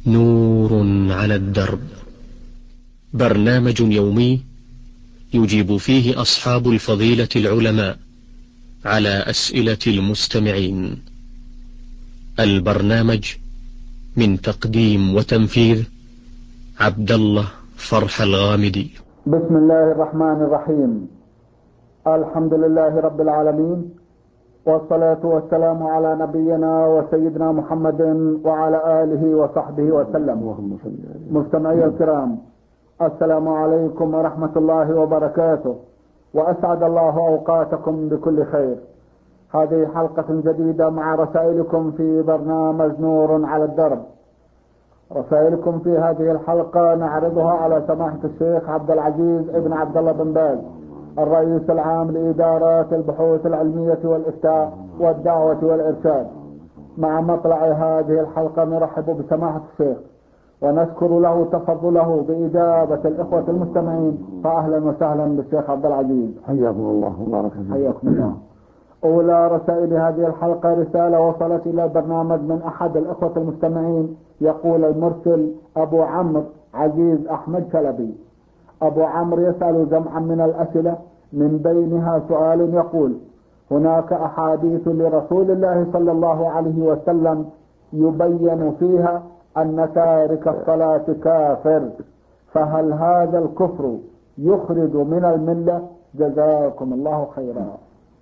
نور على الدرب، برنامج يومي يجيب فيه أصحاب الفضيلة العلماء على أسئلة المستمعين. البرنامج من تقديم وتنفيذ عبد الله فرح الغامدي. بسم الله الرحمن الرحيم. الحمد لله رب العالمين، والصلاة والسلام على نبينا وسيدنا محمد وعلى آله وصحبه وسلم. مستمعي الكرام، السلام عليكم ورحمة الله وبركاته، وأسعد الله أوقاتكم بكل خير. هذه حلقة جديدة مع رسائلكم في برنامج نور على الدرب. رسائلكم في هذه الحلقة نعرضها على سماحة الشيخ عبد العزيز ابن عبد الله بن باز، الرئيس العام لإدارات البحوث العلمية والإفتاء والدعوة والإرشاد. مع مطلع هذه الحلقة نرحب بسماحة الشيخ ونشكر له تفضله بإجابة الإخوة المستمعين. فأهلا وسهلا بالشيخ عبد العزيز، حياكم الله وبارك فيكم. حياكم الله. أولى رسائل هذه الحلقة رسالة وصلت إلى البرنامج من أحد الإخوة المستمعين. يقول المرسل أبو عمرو عزيز أحمد شلبي. أبو عمرو يسأل جمعا من الأسئلة، من بينها سؤال يقول: هناك أحاديث لرسول الله صلى الله عليه وسلم يبين فيها أن تارك الصلاة كافر، فهل هذا الكفر يخرج من الملة؟ جزاكم الله خيرا.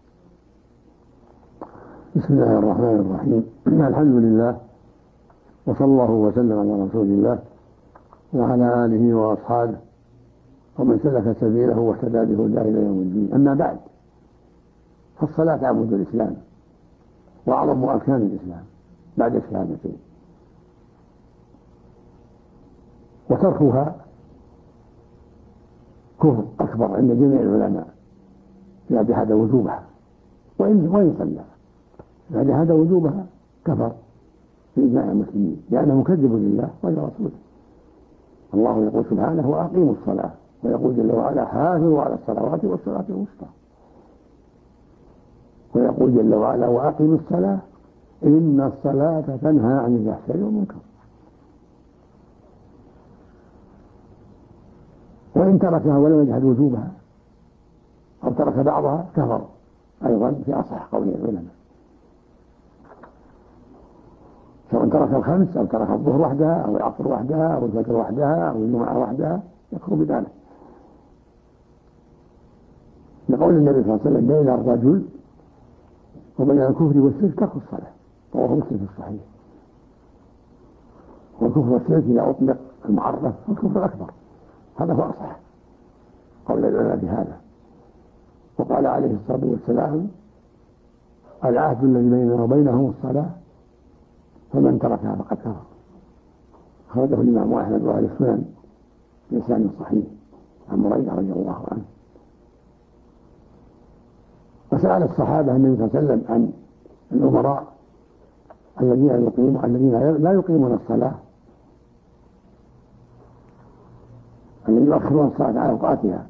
بسم الله الرحمن الرحيم. الحمد لله، وصلى الله وسلم على رسول الله وعلى آله وأصحابه ومن سلك سبيله واهتدى بهداه إلى يوم الدين. أما بعد، فالصلاة عمود الإسلام وأعظم أركان الإسلام بعد الشهادتين، وتركها كفر أكبر عند جميع العلماء إذا جحد وجوبها، وإن صلى إذا جحد وجوبها كفر في إجماع المسلمين، لأنه مكذب لله ولرسوله. الله يقول سبحانه: وأقيموا الصلاة، ويقول جل وعلا: حافظوا على الصلوات والصلاة الوسطى، ويقول جل وعلا: وأقيموا الصلاة إن الصلاة تنهى عن الفحشاء والمنكر. وإن تركها ولم يجحد وجوبها أو ترك بعضها كفر أيضا في أصح قول العلماء، سواء ترك الخمس أو ترك الظهر وحدها أو العصر وحدها أو الفجر وحدها أو الجمعة وحدها، يكفر بذلك. لقول النبي صلى الله عليه وسلم: بين الرجل وبين الكفر والشرك ترك الصلاة، وهو مسلم في الصحيح. والكفر والشرك إذا أطلق المعرف الكفر الأكبر، هذا هو أصح قول العلماء بهذا. وقال عليه الصلاة والسلام: العهد الذي بيننا وبينهم الصلاة، فمن تركها فقد كفر. أخرجه الإمام أحمد وأهل السنن بلسان صحيح عن بريدة رضي الله عنه. وسأل الصحابة النبي صلى الله عليه وسلم عن الأمراء الذين لا يقيمون الصلاة، الذين يؤخرون الصلاة على أوقاتها.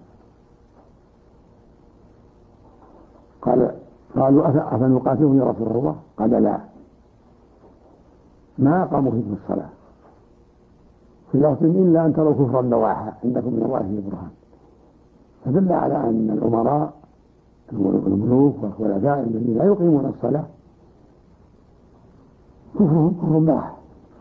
قالوا: أفنقاتلهم يا رسول الله؟ قال: لا، ما قاموا فيكم الصلاة، في لفظ إلا أن تروا كفرا بواحا عندكم من الله في برهان. فدل على أن الأمراء الملوك والخلفاء الذين لا يقيمون الصلاة كفرهم كفر بواح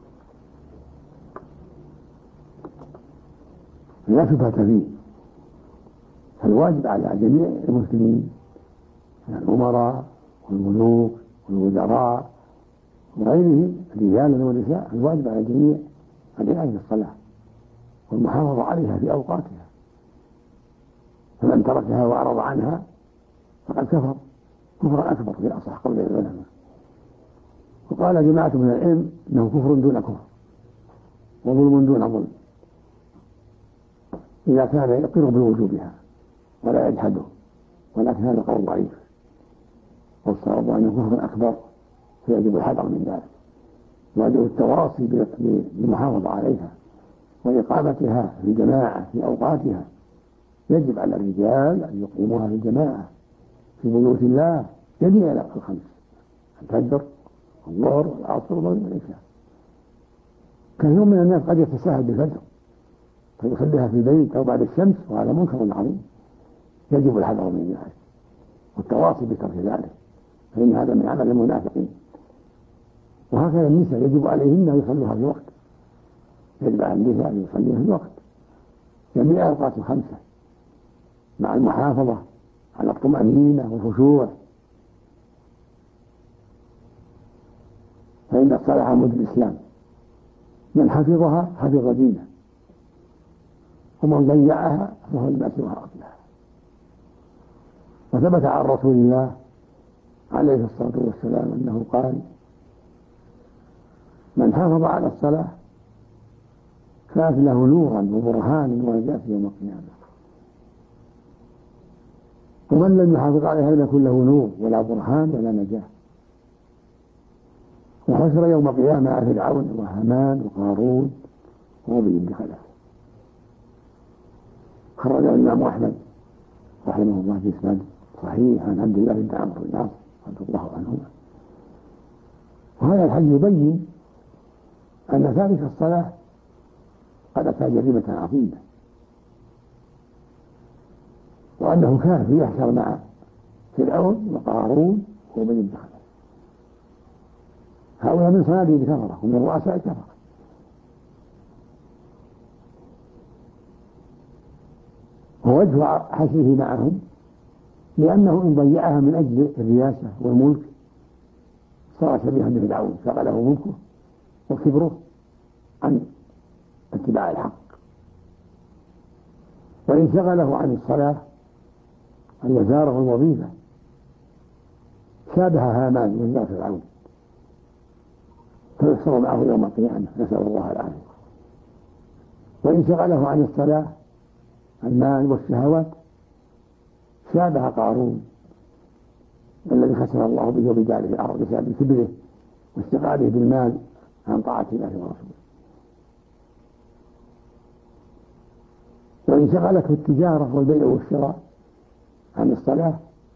لا شبهة فيه. فالواجب على جميع المسلمين من الأمراء والملوك والوزراء وغيرهم رجالا ونساء، الواجب على الجميع العناية بالصلاة والمحافظة عليها في أوقاتها. فمن تركها وأعرض عنها فقد كفر كفرا أكبر في أصح قول العلماء. وقال جماعة من العلم إنه كفر دون كفر وظلم دون ظلم، إذا كان يقر بوجوبها ولا يجحده، ولكن هذا قول ضعيف، والصواب أنه كفر أكبر، فيجب الحذر من ذلك، ويجب التواصي بالمحافظة عليها وإقامتها في الجماعة في أوقاتها. يجب على الرجال أن يقيموها في الجماعة في بيوت الله جميع الخمس: الفجر والظهر والعصر والمغرب والعشاء. كثير من الناس قد يتساهل بالفجر فيصليها في البيت أو بعد الشمس، وهذا منكر عظيم يجب الحذر من ذلك والتواصي بترك ذلك، فإن هذا من عمل المنافقين. وهكذا النساء يجب عليهن أن يصلوها في وقت، يجب على النساء أن يصليها في وقت جميع الأوقات الخمسة مع المحافظة على الطمأنينة والخشوع، فإن الصلاة عمود الإسلام، من حفظها حفظ دينه، ومن ضيعها فهو المأسوها أصلها. وثبت عن رسول الله عليه الصلاة والسلام أنه قال: من حافظ على الصلاة كانت له نورا وبرهانا ونجاة يوم القيامة، ومن لم يحافظ عليها لم يكن له نور ولا برهان ولا نجاة. وحشر يوم القيامة فرعون وهامان وقارون وأبي بن خلف. خرجه الإمام أحمد رحمه الله في إسناد صحيح عن عبد الله بن عمرو بن العاص رضي الله عنهما. وهذا الحديث يبين أن تارك الصلاة قد أتى جريمة عظيمة، وأنه كان يحشر مع فرعون وقارون وأبي بن خلف. هؤلاء من صناديد الكفرة ومن رؤساء الكفرة، ووجه حشره معهم لأنه إن ضيعها من أجل الرياسة والملك صار شبيها بفرعون، شغله ملكه وكبره عن اتباع الحق. وإن شغله عن الصلاة عن وزاره الوظيفة شابه هامان وزار فرعون، فيحشر معه يوم القيامة، نسأل الله العافية. وإن شغله عن الصلاة المال والشهوات شابه قارون الذي خسر الله به وبداره في الأرض بسبب كبره واستغلاله بالمال عن طاعة الله ورسوله. وإن شغلته التجارة والبيع والشراء عن الصلاة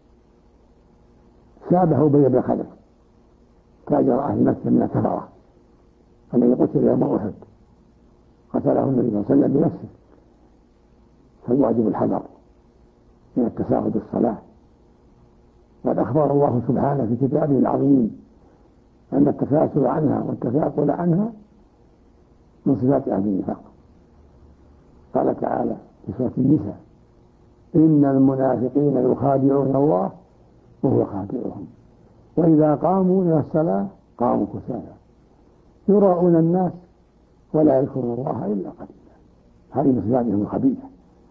شابه أبي بن خلف تاجر أهل مكة من الكفرة الذي قتل يوم أحد، قتله النبي صلى الله عليه وسلم بنفسه. فالواجب الحذر من التساهل بالصلاة. وقد أخبر الله سبحانه في كتابه العظيم أن التكاسل عنها والتثاقل عنها من صفات أهل النفاق. قال تعالى في سورة النساء: إن المنافقين يخادعون الله وهو خادعهم وإذا قاموا إلى الصلاة قاموا كسالى يراءون الناس ولا يذكرون الله إلا قليلا. هذه من صفاتهم الخبيثة.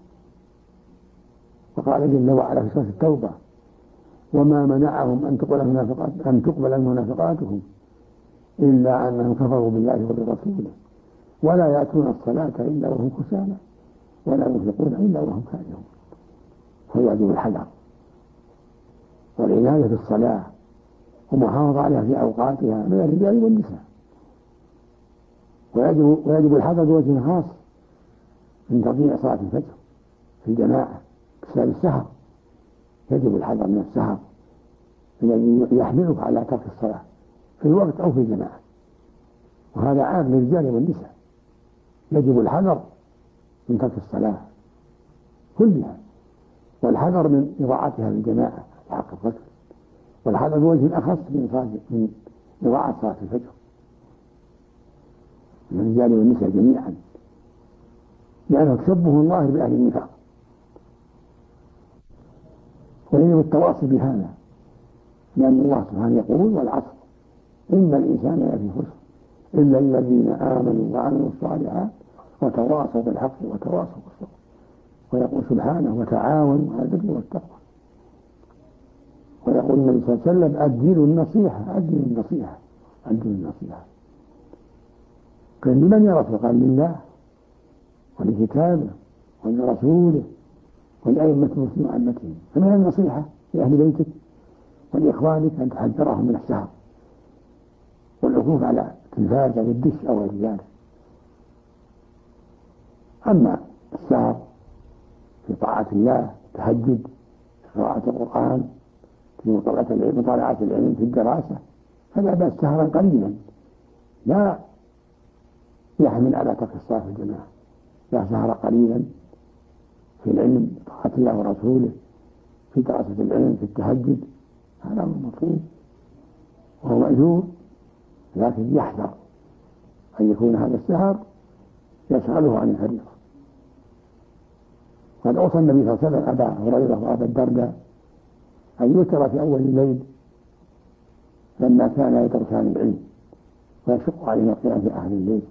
وقال جل وعلا في سورة التوبة: وما منعهم أن تقبل منافقاتهم إلا أنهم كفروا بالله وبرسوله ولا يأتون الصلاة إلا وهم كسالى ولا ينفقون إلا وهم كارهون. فيجب الحذر والعناية بالصلاة ومحافظة عليها في أوقاتها من الرجال والنساء. ويجب الحذر بوجه خاص من تضييع صلاة الفجر في الجماعة بسبب السهر. يجب الحذر من السهر الذي يحملك على ترك الصلاة في الوقت أو في الجماعة، وهذا عام للرجال والنساء. يجب الحذر من ترك الصلاة كلها، والحذر من إضاعتها في الجماعة حق الرجل، والحذر بوجه أخص من إضاعة صلاة الفجر من الرجال والنساء جميعا، لأنه تشبه الله بأهل النفاق. ويجب التواصي بهذا، لأن الله سبحانه يقول: والعصر إن الإنسان لفي خسر إلا الذين آمنوا وعملوا الصالحات وتواصوا بالحق وتواصوا بالصبر. ويقول سبحانه: وتعاونوا على البر والتقوى. ويقول النبي صلى الله عليه وسلم: أجلوا النصيحة أجلوا النصيحة أجلوا النصيحة. قال: لمن يا رسول؟ قال: لله ولكتابه ولرسوله ولأئمة المسلمين وعامتهم. فمن النصيحة لأهل بيتك ولإخوانك أن تحذرهم من السهر والعكوف على التلفاز أو الدش أو غير ذلك. أما السهر في طاعة الله، تهجد، قراءة القرآن، في مطالعة العلم، في الدراسة، فلا بأس سهرا قليلا لا يحمل على ترك الصلاة في الجماعة. إذا سهر قليلا في العلم طاعة الله ورسوله، في دراسة العلم، في التهجد، هذا أمر مطلوب وهو مأجور، لكن يحذر أن يكون هذا السهر يشغله عن الفريضة. قد أوصى النبي صلى الله عليه وسلم أبا هريرة وأبا الدرداء أن يوتر في أول الليل لما كان يدرسان العلم ويشق عليهم القيام في آخر الليل،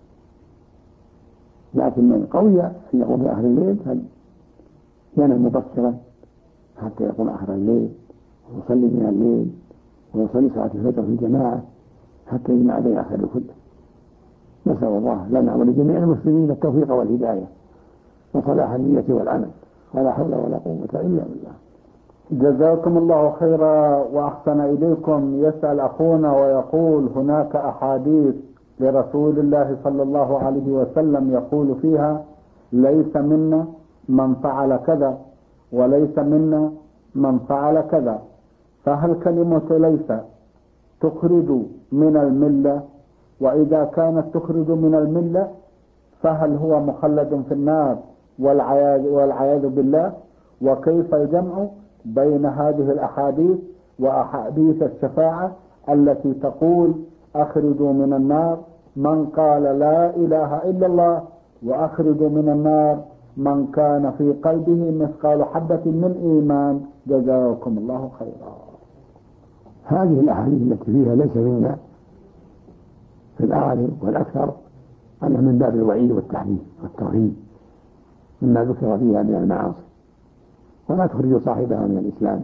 لكن من قوي أن يقوم في آخر الليل فينام مبكرا حتى يقوم آخر الليل ويصلي من الليل ويصلي صلاة الفجر في الجماعة حتى يجمع بين الخير كله. نسأل الله لنا ولجميع المسلمين التوفيق والهداية وصلاح النية والعمل، ولا حول ولا قوة إلا بالله. جزاكم الله خيرا وأحسن إليكم. يسأل أخونا ويقول: هناك أحاديث لرسول الله صلى الله عليه وسلم يقول فيها: ليس منا من فعل كذا وليس منا من فعل كذا، فهل كلمة ليس تخرج من الملة؟ وإذا كانت تخرج من الملة فهل هو مخلد في النار والعياذ بالله؟ وكيف الجمع بين هذه الأحاديث وأحاديث الشفاعة التي تقول: أخرجوا من النار من قال لا إله إلا الله، وأخرجوا من النار من كان في قلبه مثقال حبة من إيمان؟ جزاكم الله خيرا. هذه الأحاديث التي فيها ليس منا في الأغلب والأكثر أنها من باب الوعيد والتحذير والترهيب مما ذكر فيها من المعاصي، ولا تخرج صاحبها من الإسلام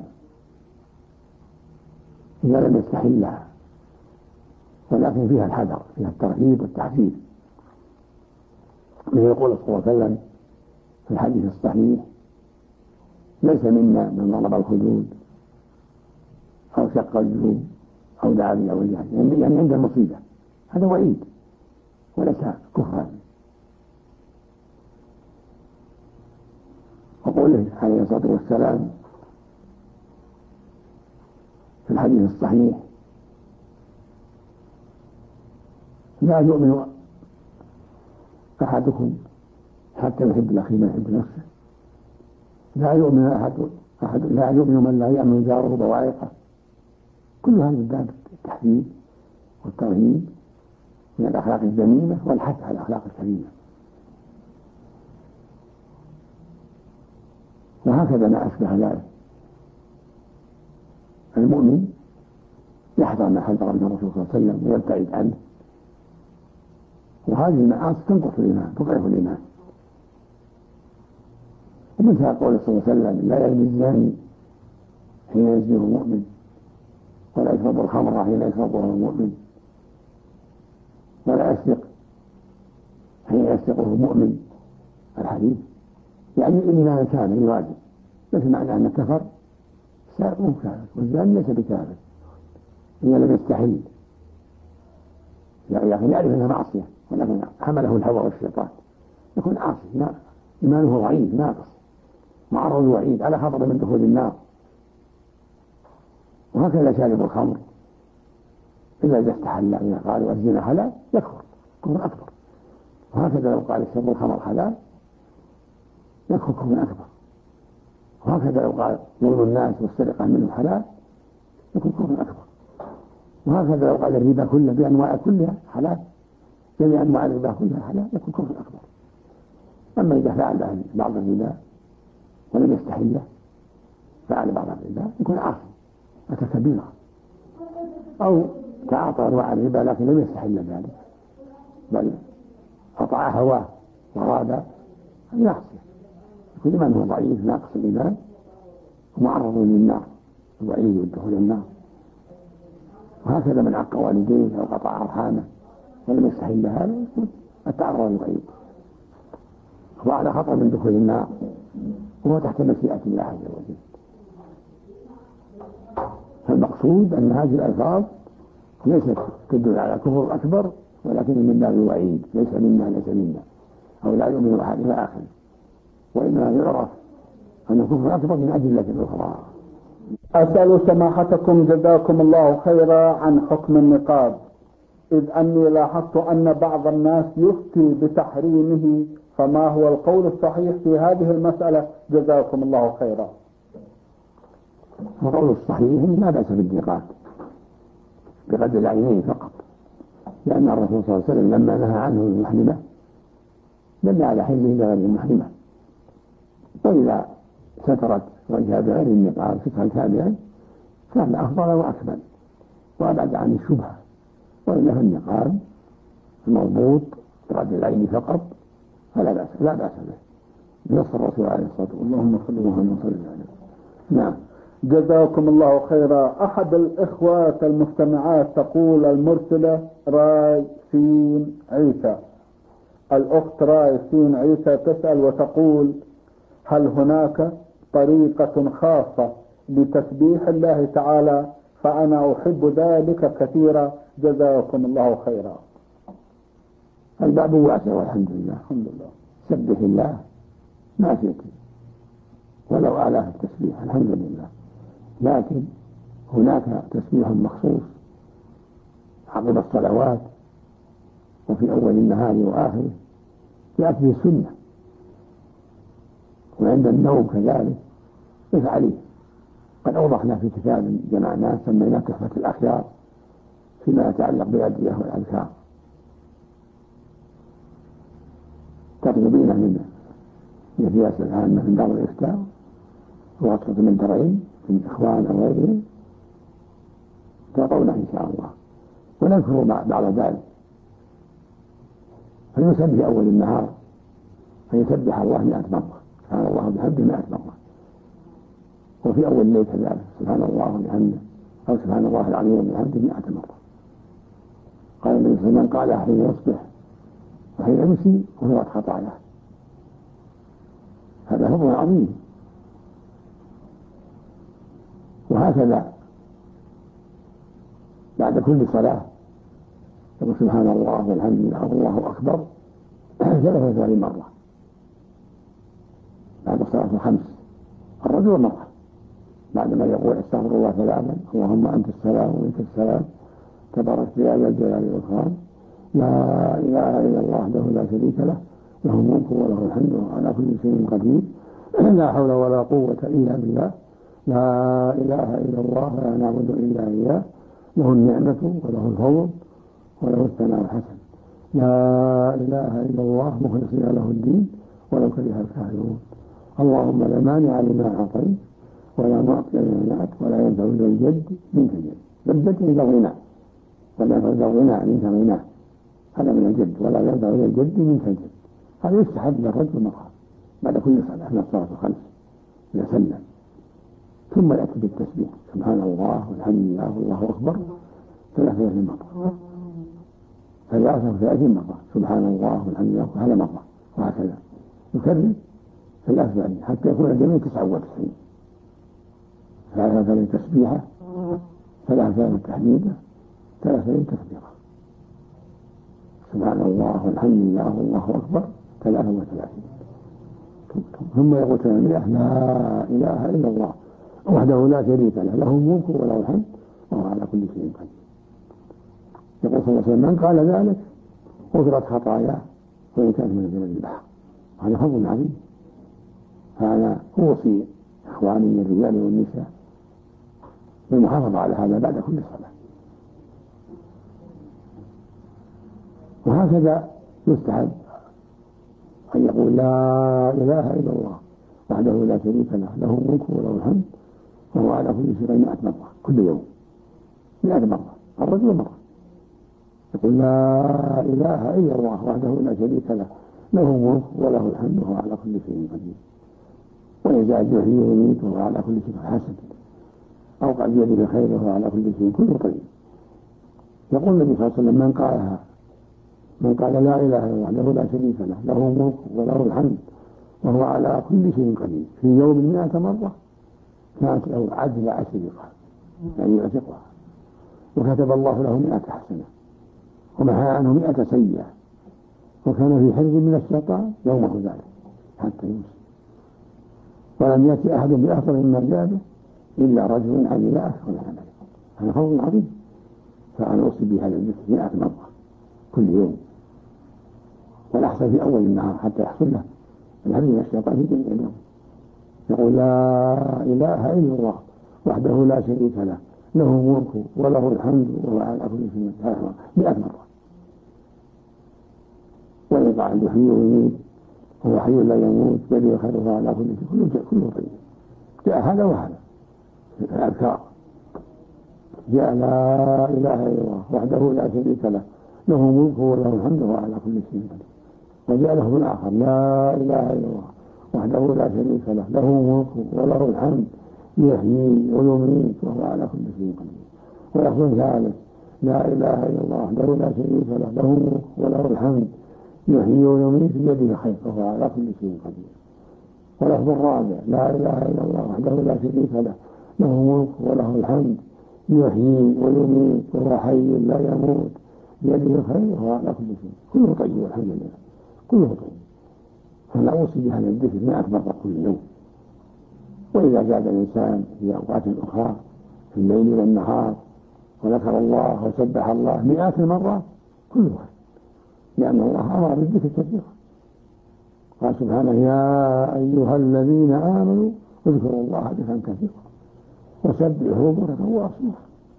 إذا لم يستحلها، ولكن فيها الحذر، فيها الترهيب والتحذير. مثل يقول صلى الله عليه وسلم في الحديث الصحيح: ليس منا من ضرب الخدود أو شق الجيوب أو دعا بالأوجاع، يعني عند المصيبة. هذا وعيد وليس كفرا. وقوله عليه الصلاة والسلام في الحديث الصحيح: لا يؤمن أحدكم حتى يحب لأخيه ما يحب نفسه. لا يؤمن من لا يأمن جاره بوائقه. كل هذا من باب التحذير والترهيب من الأخلاق الذميمة والحث على الأخلاق الكريمة. وهكذا ما أشبه ذلك. المؤمن يحذر ما حذر من الرسول صلى الله عليه وسلم ويبتعد عنه، وهذه المعاصي تنقص الإيمان، تضعف الإيمان. ومثل قول صلى الله عليه وسلم: لا يزني الزاني حين يزنيه المؤمن، ولا يشرب الخمر حين يشربه المؤمن، ولا يسرق حين يسرقه المؤمن. الحديث يعني الإيمان كامل الواجب، ليس معنى أن كفر سارق مو كافر، والزاني ليس بكافر إذا لم يستحل، يعني يعرف أنها معصية ولكن حمله الهوى والشيطان يكون عاصي، إيمانه ضعيف ناقص معرض وعيد على خطر من دخول النار. وهكذا شارب الخمر إذا استحل، إذا قالوا الزنا حلال يكفر كفر أكبر. وهكذا لو قال شرب الخمر حلال يكفر كفر أكبر. وهكذا لو قال ظلم الناس والسرقة منه حلال يكون كفر أكبر. وهكذا لو قال الربا كله بأنواع كلها حلال، جميع أنواع الربا كلها حلال، يكون كفر أكبر. أما إذا فعل بعض الربا ولم يستحله، فعل بعض الربا يكون عاصي أتى كبيرة، أو تعاطى أنواع الربا لكن لم يستحل ذلك بل أطاع هواه وأراد أن يعصي، كل من هو ضعيف ناقص الإيمان ومعرض للنار الوعيد والدخول النار. وهكذا من عق والديه أو قطع أرحامه ولم يستحل هذا التعرض للوعيد وعلى خطر من دخول النار، وهو تحت مشيئة الله عز وجل. فالمقصود أن هذه الألفاظ ليست تدل على كفر أكبر، ولكن من باب الوعيد: ليس منا أو لا يؤمن أحد إلى آخره. وإنما يعرف أن كفر أكبر من أدلة أخرى. أسأل سماحتكم جزاكم الله خيرا عن حكم النقاب. إذ أني لاحظت أن بعض الناس يفتي بتحريمه، فما هو القول الصحيح في هذه المسألة؟ جزاكم الله خيرا. القول الصحيح لا بأس بالدقات بقدر العينين فقط، لأن الرسول صلى الله عليه وسلم لما نهى عنه المحرمة دل على حله بغير المحرمة، وإذا سترت وجهها بغير النقاب سترا كاملا كان أفضل وأكمل وأبعد عن الشبهة، وإلا النقاب المضبوط بقدر العين فقط فلا بأس به بنص الرسول عليه الصلاة والسلام. اللهم صل وسلم عليه. نعم. جزاكم الله خيرا. أحد الإخوات المستمعات تقول المرسلة راي سين عيسى، الأخت راي سين عيسى تسأل وتقول: هل هناك طريقة خاصة لتسبيح الله تعالى؟ فأنا أحب ذلك كثيرا، جزاكم الله خيرا. الباب واسع والحمد لله. الحمد لله. سبح الله ما شئت ولو آلاف التسبيح الحمد لله، لكن هناك تسبيح مخصوص عقب الصلوات وفي أول النهار وآخره جاءت به السنة، وعند النوم كذلك افعليه. قد أوضحنا في كتاب جمعناه سميناه تحفة الأخيار فيما يتعلق بالأدعية والأذكار، تطلبين من الرئاسة العامة من دار الإفتاء وأطلب من درعين من إخوان أو غيرهم تعطونا إن شاء الله، ونذكر بعض ذلك. فيسبح أول النهار فيسبح الله 100 مرة، سبحان الله وبحمده 100 مرة، وفي أول الليل كذلك سبحان الله وبحمده أو سبحان الله العظيم وبحمده 100 مرة. قال النبي صلى الله عليه وسلم: من قال حين يصبح وحين يمسي وهو خطاياه. هذا فضل عظيم. وهكذا بعد كل صلاة يقول سبحان الله والحمد لله والله أكبر 33 مرة بعد الصلاة الخمس، الرجل مرة بعدما يقول استغفر الله 3 اللهم أنت السلام ومنك السلام تبارك يا ذا الجلال والإكرام لا إله إلا الله وحده لا شريك له له الملك وله الحمد وهو على كل شيء قدير لا حول ولا قوة إلا بالله لا إله إلا الله لا نعبد إلا إياه له النعمة وله الفضل وله الثناء الحسن لا إله إلا الله مخلصين له الدين ولو كره الكافرون اللهم لا مانع لما أعطيت ولا معطي لما منعت ولا ينفع ذا الجد منك الجد. الجد من الغنى ولا ينفع ذا الغنى منك غنى، هذا من الجد. ولا ينفع ذا الجد منك الجد. هذا يستحب للرجل مرة بعد كل صلاة من الصلاة الخمس إذا سلم، ثم يأتي بالتسبيح سبحان الله والحمد لله والله أكبر 33 مرة، 33 مرة سبحان الله والحمد لله هذا مرة، وهكذا يكرر 33 حتى يكون الجميع 99. 33 تسبيحة 33 تحميدة 33 تكبيرة سبحان الله والحمد لله والله أكبر 33. ثم يقول لا إله إلا الله وحده لا شريك له له الملك وله الحمد وهو على كل شيء قدير. يقول صلى الله عليه وسلم: من قال ذلك غفرت خطاياه وإن كانت من زبد البحر. هذا فضل عظيم. فأنا أوصي إخواني من الرجال والنساء بالمحافظة على هذا بعد كل صلاة. وهكذا يستحب أن يقول لا إله إلا الله وحده لا شريك له له الملك وله الحمد وهو على كل شيء 100 مرة كل يوم 100 مرة، الرجل مرة. يقول لا إله إلا الله وحده لا شريك له له الملك وله الحمد وهو على كل شيء قدير ويزال يحيي ويميت وهو على كل شيء حسن أو قد بيده خير وهو على كل شيء كله طيب. يقول النبي صلى الله عليه وسلم: من قال لا إله إلا الله وحده لا شريك له له الملك وله الحمد وهو على كل شيء قدير في يوم 100 مرة كانت له عدل 10 رقاب، يعني يعتقها، وكتب الله له 100 حسنة ومحى عنه 100 سيئة، وكان في حرز من الشيطان يومه ذلك حتى يمسي، ولم يأتي أحد بأفضل مما جاء به إلا رجل عمل أكثر من عمله. هذا فضل عظيم. فأنا أوصي بهذا الذكر 100 مرة كل يوم، والأحسن في أول النهار حتى يحصل له الهرب من الشيطان في جميع اليوم. يقول لا إله إلا الله وحده لا شريك له، له الملك وله الحمد وهو على كل شيء قدير 100 مرة. ويقع يحيي ويميت وهو حي لا يموت بل يخير على كل شيء كله طيب. جاء هذا وهذا في الأذكار، جاء لا إله إلا الله وحده لا شريك له، له الملك وله الحمد وهو على كل شيء قدير. وجاء له الآخر لا إله إلا الله وحده لا شريك له، له الملك وله الحمد يحيي ويميت وهو على كل شيء قدير. ولفظ ثالث لا إله إلا الله وحده لا شريك له، له الملك وله الحمد يحيي ويميت بيده الخير وهو على كل شيء قدير. ولفظ الرابع لا إله إلا الله وحده لا شريك له، له الملك وله الحمد يحيي ويميت وهو حي لا يموت بيده الخير وهو على كل شيء. كله طيب والحمد لله، كله طيب. فلا أوصي بهذا الذكر 100 مرة كل يوم. وإذا زاد الإنسان في أوقات أخرى في الليل والنهار وذكر الله وسبح الله 100 مرة كلها، لأن الله أمر بالذكر كثيرا. قال سبحانه يا أيها الذين آمنوا اذكروا الله ذكرا كثيرا وسبحوه بكرة وأصيلا.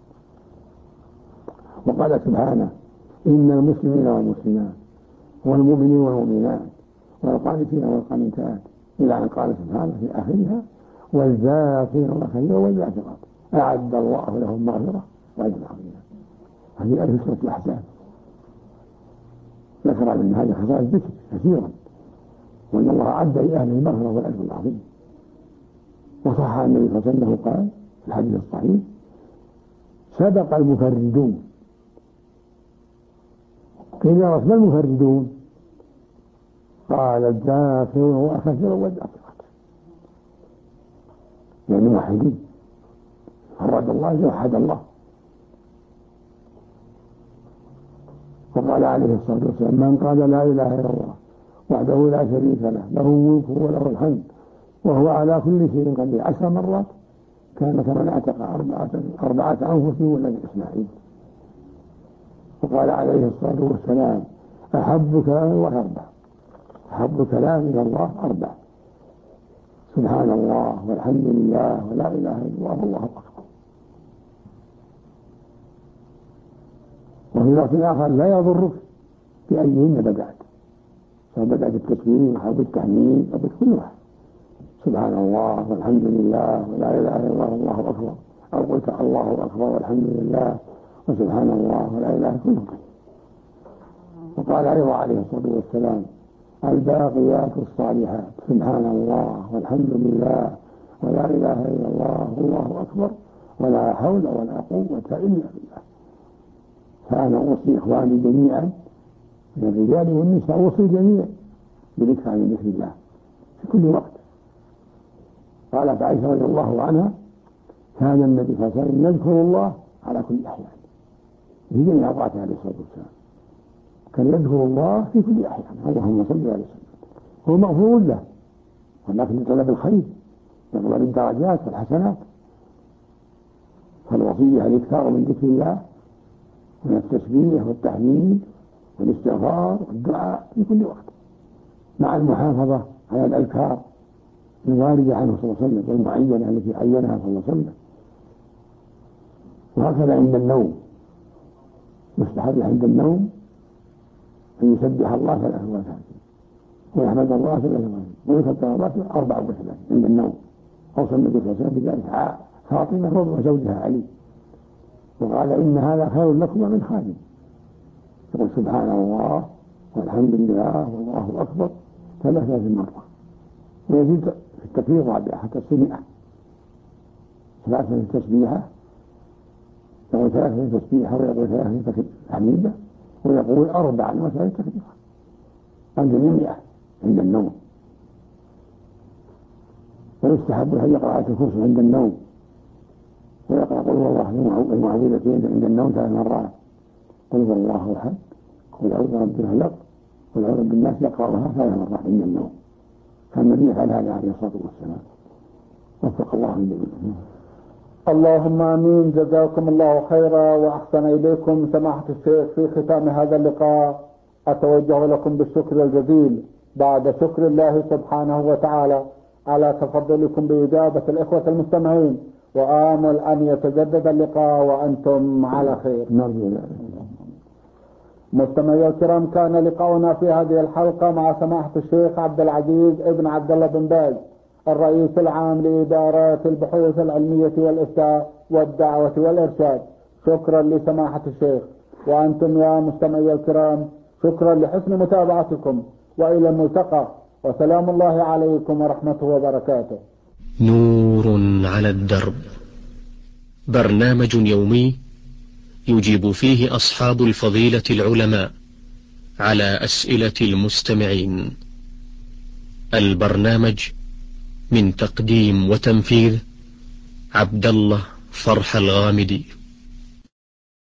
وقال سبحانه إن المسلمين والمسلمات والمؤمنين والمؤمنات والقانتين والقانتات، إلى أن قال سبحانه في آخرها والذاكرين الله كثيرا والذاكرات أعد الله لهم مغفرة وأجرا عظيما. هذه آية سورة الأحزاب ذكر من هذه خصائص الذكر كثيرا، وأن الله أعد لأهله المغفرة والأجر العظيم. وصح عن النبي صلى الله عليه وسلم قال في الحديث الصحيح سبق المفردون. قيل يا رسول الله المفردون؟ قال الذاكرون وكثيرا والذاكرات، يعني موحدين فرد الله وحد الله. وقال عليه الصلاة والسلام من قال لا إله إلا الله وحده لا شريك له، له الملك وله الحمد وهو على كل شيء قدير 10 مرات كان كمن اعتق 4 أنفس من ولد إسماعيل. وقال عليه الصلاة والسلام أحب كلام الله 4، أحب كلام إلى الله 4: سبحان الله والحمد لله ولا إله إلا الله والله أكبر. وفي وقت آخر لا يضرك بأيهن بدأت، سواء بدأت بالتسبيح أو بالتحميد أو بكل واحد، سبحان الله والحمد لله ولا إله إلا الله والله أكبر، أو قلت الله أكبر والحمد لله وسبحان الله ولا إله إلا الله. وقال أيضا عليه الصلاة والسلام الباقيات الصالحات سبحان الله والحمد لله ولا إله إلا الله والله أكبر ولا حول ولا قوة إلا بالله. فأنا أوصي إخواني جميعا من الرجال والنساء، أوصي الجميع بالإكثار من ذكر الله في كل وقت. قالت عائشة رضي الله عنها كان النبي صلى الله عليه وسلم يذكر الله على كل أحيان، في جميع أوقاته عليه الصلاة والسلام كان يذكر الله في كل أحيان. اللهم صل عليه وسلم، هو مغفور له ولكن لطلب الخير يطلب الدرجات والحسنات. فالوصية الإكثار من ذكر الله من التسبيح والتحميد والاستغفار والدعاء في كل وقت، مع المحافظة على الأذكار الواردة عنه صلى الله عليه وسلم والمعينة التي عينها صلى الله عليه وسلم. وهكذا عند النوم يستحب عند النوم أن يسبح الله 33 ويحمد الله 33 ويكبر الله 34 عند النوم. أوصى النبي صلى الله عليه وسلم بذلك فاطمة وزوجها علي، وقال إن هذا خير لكما من خادم. يقول سبحان الله والحمد لله والله أكبر 33 مرة، ويزيد في التكبير الرابعة حتى 100. 3 تسبيحة، يقول 3 تسبيحة ويقول 3 تحميدة ويقول 34 تكبيرة عند 100 عند النوم. ويستحب أن يقرأ آية الكرسي عند النوم، ويقرأ قل هو الله المعوذتين عند النوم 3 مرات: قل هو الله أحد، قل أعوذ برب الفلق، قل أعوذ بالناس، يقرأها 3 مرات عند النوم. كان النبي يفعل هذا عليه الصلاة والسلام، وفق الله الجميع. اللهم امين. جزاكم الله خيرا واحسن اليكم سماحة الشيخ. في ختام هذا اللقاء اتوجه لكم بالشكر الجزيل بعد شكر الله سبحانه وتعالى على تفضلكم باجابة الاخوة المستمعين، وامل ان يتجدد اللقاء وانتم على خير. مستمعي الكرام، كان لقاؤنا في هذه الحلقة مع سماحة الشيخ عبد العزيز ابن عبد الله بن باز، الرئيس العام لإدارات البحوث العلمية والإفتاء والدعوة والإرشاد. شكرا لسماحة الشيخ. وأنتم يا مستمعي الكرام شكرا لحسن متابعتكم، وإلى الملتقى، وسلام الله عليكم ورحمته وبركاته. نور على الدرب، برنامج يومي يجيب فيه أصحاب الفضيلة العلماء على أسئلة المستمعين. البرنامج من تقديم وتنفيذ عبد الله فرح الغامدي.